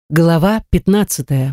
Глава 15.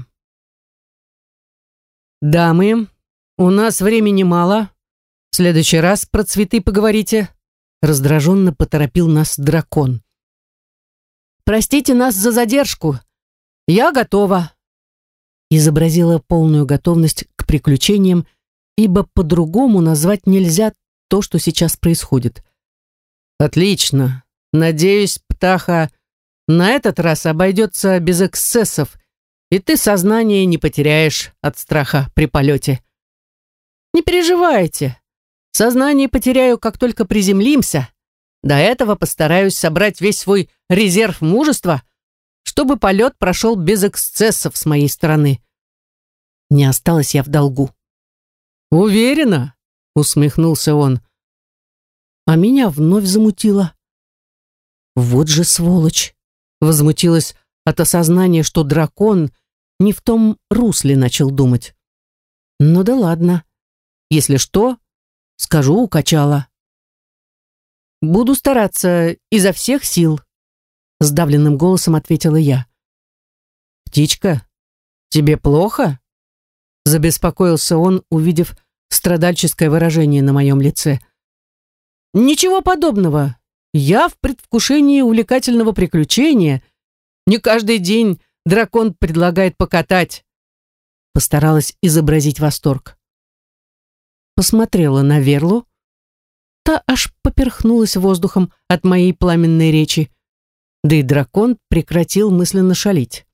«Дамы, у нас времени мало. В следующий раз про цветы поговорите», — раздраженно поторопил нас дракон. «Простите нас за задержку. Я готова», — изобразила полную готовность к приключениям, ибо по-другому назвать нельзя то, что сейчас происходит. «Отлично. Надеюсь, птаха, на этот раз обойдется без эксцессов, и ты сознание не потеряешь от страха при полете. Не переживайте. Сознание потеряю, как только приземлимся. До этого постараюсь собрать весь свой резерв мужества, чтобы полет прошел без эксцессов с моей стороны. Не осталась я в долгу». «Уверена?» — усмехнулся он. А меня вновь замутило. Вот же сволочь! Возмутилась от осознания, что дракон не в том русле начал думать. Ну да ладно. Если что, скажу, укачала. «Буду стараться изо всех сил», — сдавленным голосом ответила я. «Птичка, тебе плохо?» — забеспокоился он, увидев страдальческое выражение на моем лице. «Ничего подобного. Я в предвкушении увлекательного приключения. Не каждый день дракон предлагает покатать». Постаралась изобразить восторг. Посмотрела на Верлу. Та аж поперхнулась воздухом от моей пламенной речи. Да и дракон прекратил мысленно шалить.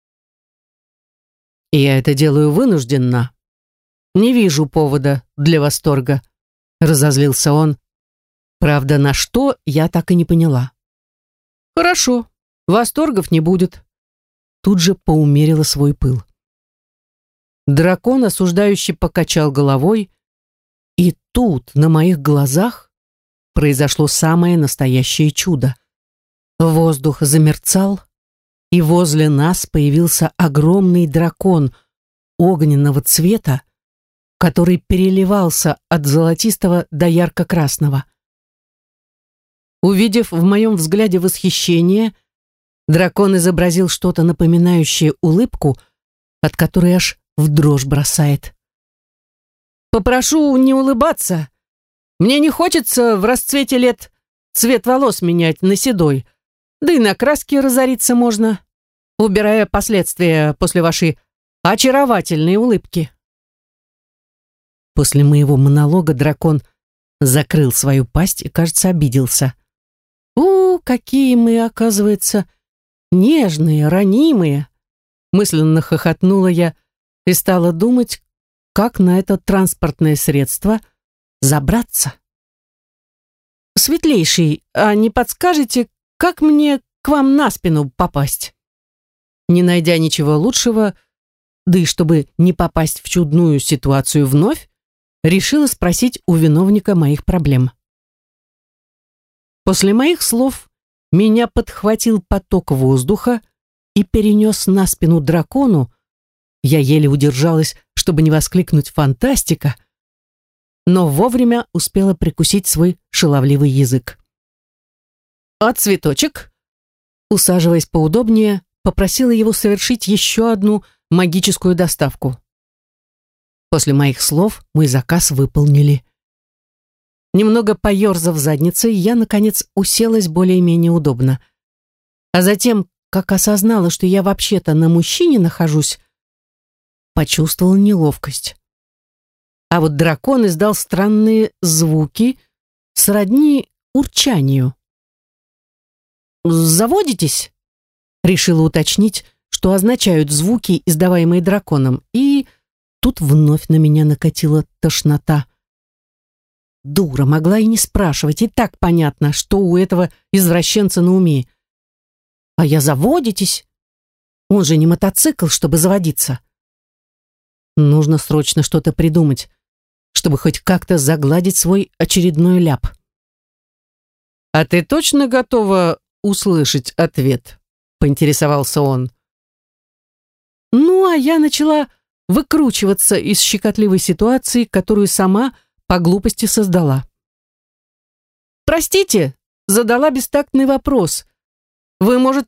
«И я это делаю вынужденно. Не вижу повода для восторга», — разозлился он. Правда, на что, я так и не поняла. «Хорошо, восторгов не будет». Тут же поумерила свой пыл. Дракон осуждающе покачал головой, и тут, на моих глазах, произошло самое настоящее чудо. Воздух замерцал, и возле нас появился огромный дракон огненного цвета, который переливался от золотистого до ярко-красного. Увидев в моем взгляде восхищение, дракон изобразил что-то напоминающее улыбку, от которой аж в дрожь бросает. «Попрошу не улыбаться. Мне не хочется в расцвете лет цвет волос менять на седой, да и на краске разориться можно, убирая последствия после вашей очаровательной улыбки». После моего монолога дракон закрыл свою пасть и, кажется, обиделся. Какие мы, оказывается, нежные, ранимые!» Мысленно хохотнула я и стала думать, как на это транспортное средство забраться. «Светлейший, а не подскажете, как мне к вам на спину попасть?» Не найдя ничего лучшего, да и чтобы не попасть в чудную ситуацию вновь, решила спросить у виновника моих проблем. После моих слов меня подхватил поток воздуха и перенес на спину дракону. Я еле удержалась, чтобы не воскликнуть «фантастика», но вовремя успела прикусить свой шаловливый язык. «А цветочек?» Усаживаясь поудобнее, попросила его совершить еще одну магическую доставку. После моих слов мой заказ выполнили. Немного поерзав задницей, я, наконец, уселась более-менее удобно. А затем, как осознала, что я вообще-то на мужчине нахожусь, почувствовала неловкость. А вот дракон издал странные звуки, сродни урчанию. «Заводитесь?» Решила уточнить, что означают звуки, издаваемые драконом, и тут вновь на меня накатила тошнота. Дура, могла и не спрашивать, и так понятно, что у этого извращенца на уме. А я «заводитесь»? Он же не мотоцикл, чтобы заводиться. Нужно срочно что-то придумать, чтобы хоть как-то загладить свой очередной ляп. «А ты точно готова услышать ответ?» — поинтересовался он. Ну, а я начала выкручиваться из щекотливой ситуации, которую сама по глупости создала. «Простите, задала бестактный вопрос. Вы, может,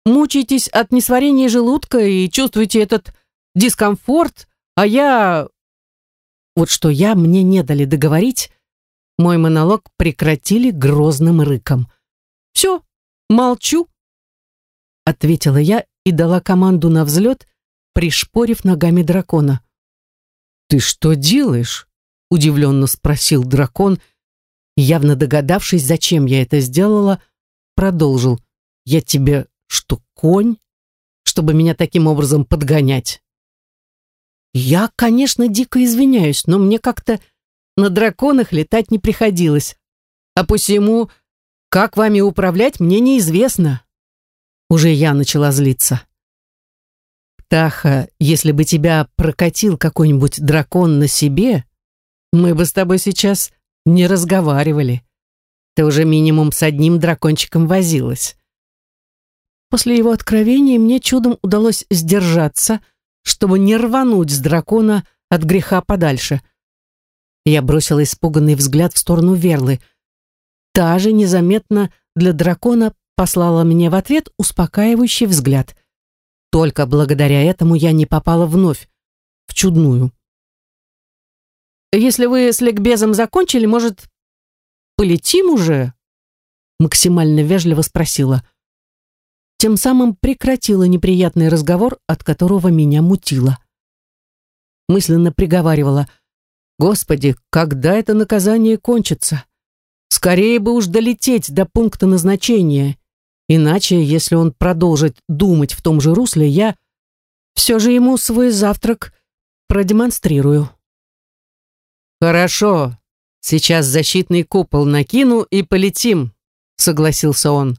мучаетесь от несварения желудка и чувствуете этот дискомфорт, а я... Вот что мне не дали договорить, мой монолог прекратили грозным рыком. «Все, молчу», — ответила я и дала команду на взлет, пришпорив ногами дракона. «Ты что делаешь?» — удивленно спросил дракон, явно догадавшись, зачем я это сделала, продолжил. «Я тебе что, конь, чтобы меня таким образом подгонять?» Я, конечно, дико извиняюсь, но мне как-то на драконах летать не приходилось, а посему, как вами управлять, мне неизвестно. Уже я начала злиться. «Птаха, если бы тебя прокатил какой-нибудь дракон на себе, мы бы с тобой сейчас не разговаривали. Ты уже минимум с одним дракончиком возилась». После его откровения мне чудом удалось сдержаться, чтобы не рвануть с дракона от греха подальше. Я бросила испуганный взгляд в сторону Верлы. Та же незаметно для дракона послала мне в ответ успокаивающий взгляд. Только благодаря этому я не попала вновь в чудную. «Если вы с ликбезом закончили, может, полетим уже?» Максимально вежливо спросила. Тем самым прекратила неприятный разговор, от которого меня мутило. Мысленно приговаривала: «Господи, когда это наказание кончится? Скорее бы уж долететь до пункта назначения, иначе, если он продолжит думать в том же русле, я все же ему свой завтрак продемонстрирую». «Хорошо, сейчас защитный купол накину и полетим», — согласился он.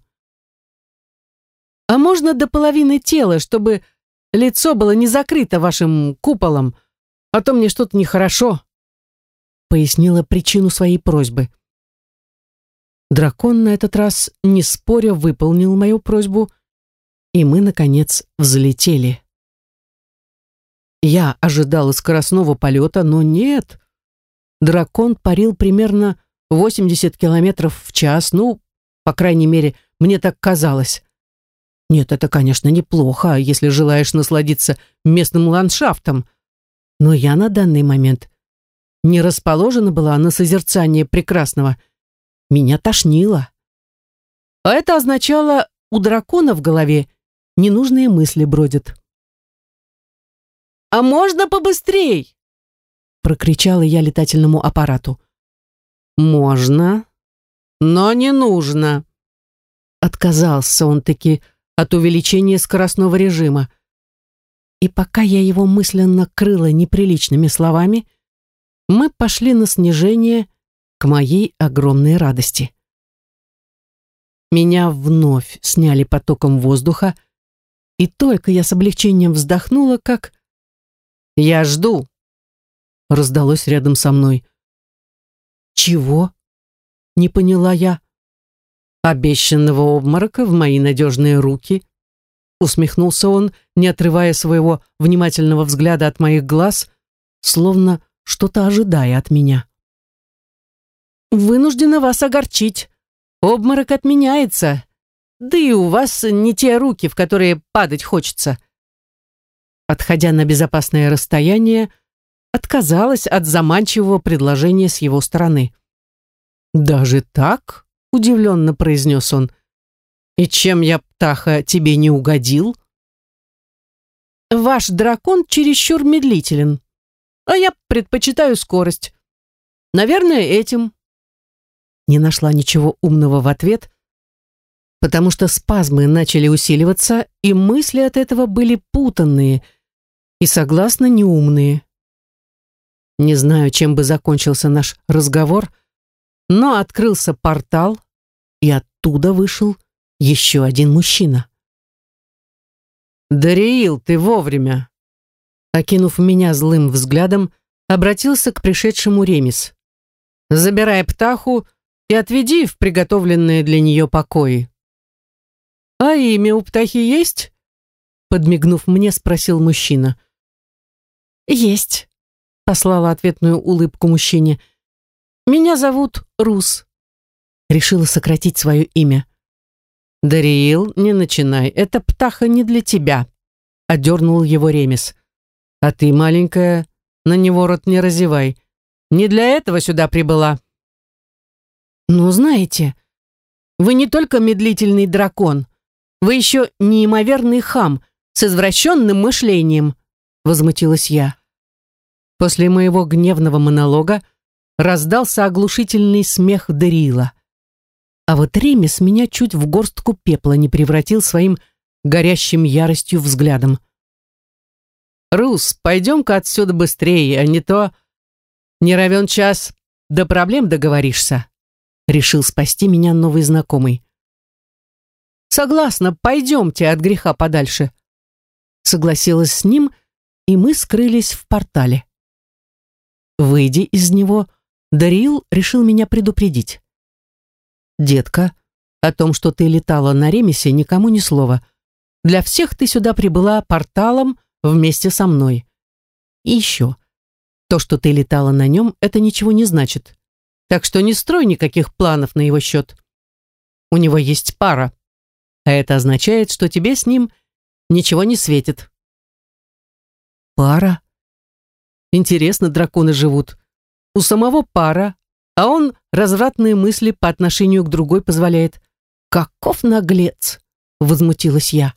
«А можно до половины тела, чтобы лицо было не закрыто вашим куполом, а то мне что-то нехорошо», — пояснила причину своей просьбы. Дракон на этот раз, не споря, выполнил мою просьбу, и мы, наконец, взлетели. Я ожидала скоростного полета, но нет. Дракон парил примерно 80 километров в час, ну, по крайней мере, мне так казалось. Нет, это, конечно, неплохо, если желаешь насладиться местным ландшафтом, но я на данный момент не расположена была на созерцание прекрасного. Меня тошнило. А это означало, у дракона в голове ненужные мысли бродят. «А можно побыстрей?» — прокричала я летательному аппарату. «Можно, но не нужно». Отказался он таки от увеличения скоростного режима. И пока я его мысленно крыла неприличными словами, мы пошли на снижение к моей огромной радости. Меня вновь сняли потоком воздуха, и только я с облегчением вздохнула, как... «Я жду», — раздалось рядом со мной. «Чего?» — не поняла я. «Обещанного обморока в мои надежные руки», — усмехнулся он, не отрывая своего внимательного взгляда от моих глаз, словно что-то ожидая от меня. «Вынуждена вас огорчить. Обморок отменяется. Да и у вас не те руки, в которые падать хочется». Отходя на безопасное расстояние, отказалась от заманчивого предложения с его стороны. «Даже так?» — удивленно произнес он. «И чем я, птаха, тебе не угодил?» «Ваш дракон чересчур медлителен, а я предпочитаю скорость. Наверное, этим». Не нашла ничего умного в ответ, потому что спазмы начали усиливаться, и мысли от этого были путанные и, согласно, неумные. Не знаю, чем бы закончился наш разговор, но открылся портал, и оттуда вышел еще один мужчина. «Дариил, ты вовремя!» Окинув меня злым взглядом, обратился к пришедшему Ремис. «Забирай птаху и отведи в приготовленные для нее покои». «А имя у птахи есть?» Подмигнув мне, спросил мужчина. «Есть», — послала ответную улыбку мужчине. «Меня зовут Рус». Решила сократить свое имя. Дариил, не начинай, эта птаха не для тебя, одернул его Ремес. А ты, маленькая, на него рот не разевай. Не для этого сюда прибыла. Ну, знаете, вы не только медлительный дракон, вы еще неимоверный хам с извращенным мышлением, возмутилась я. После моего гневного монолога раздался оглушительный смех Дариила. А вот Ремес меня чуть в горстку пепла не превратил своим горящим яростью взглядом. «Рус, пойдем-ка отсюда быстрее, а не то не равен час, до проблем договоришься», решил спасти меня новый знакомый. «Согласна, пойдемте от греха подальше», согласилась с ним, и мы скрылись в портале. Выйдя из него, Дариил решил меня предупредить. «Детка, о том, что ты летала на Ремесе, никому ни слова. Для всех ты сюда прибыла порталом вместе со мной. И еще, то, что ты летала на нем, это ничего не значит. Так что не строй никаких планов на его счет. У него есть пара, а это означает, что тебе с ним ничего не светит». «Пара? Интересно, драконы живут. У самого пара, а он развратные мысли по отношению к другой позволяет. Каков наглец!» — возмутилась я.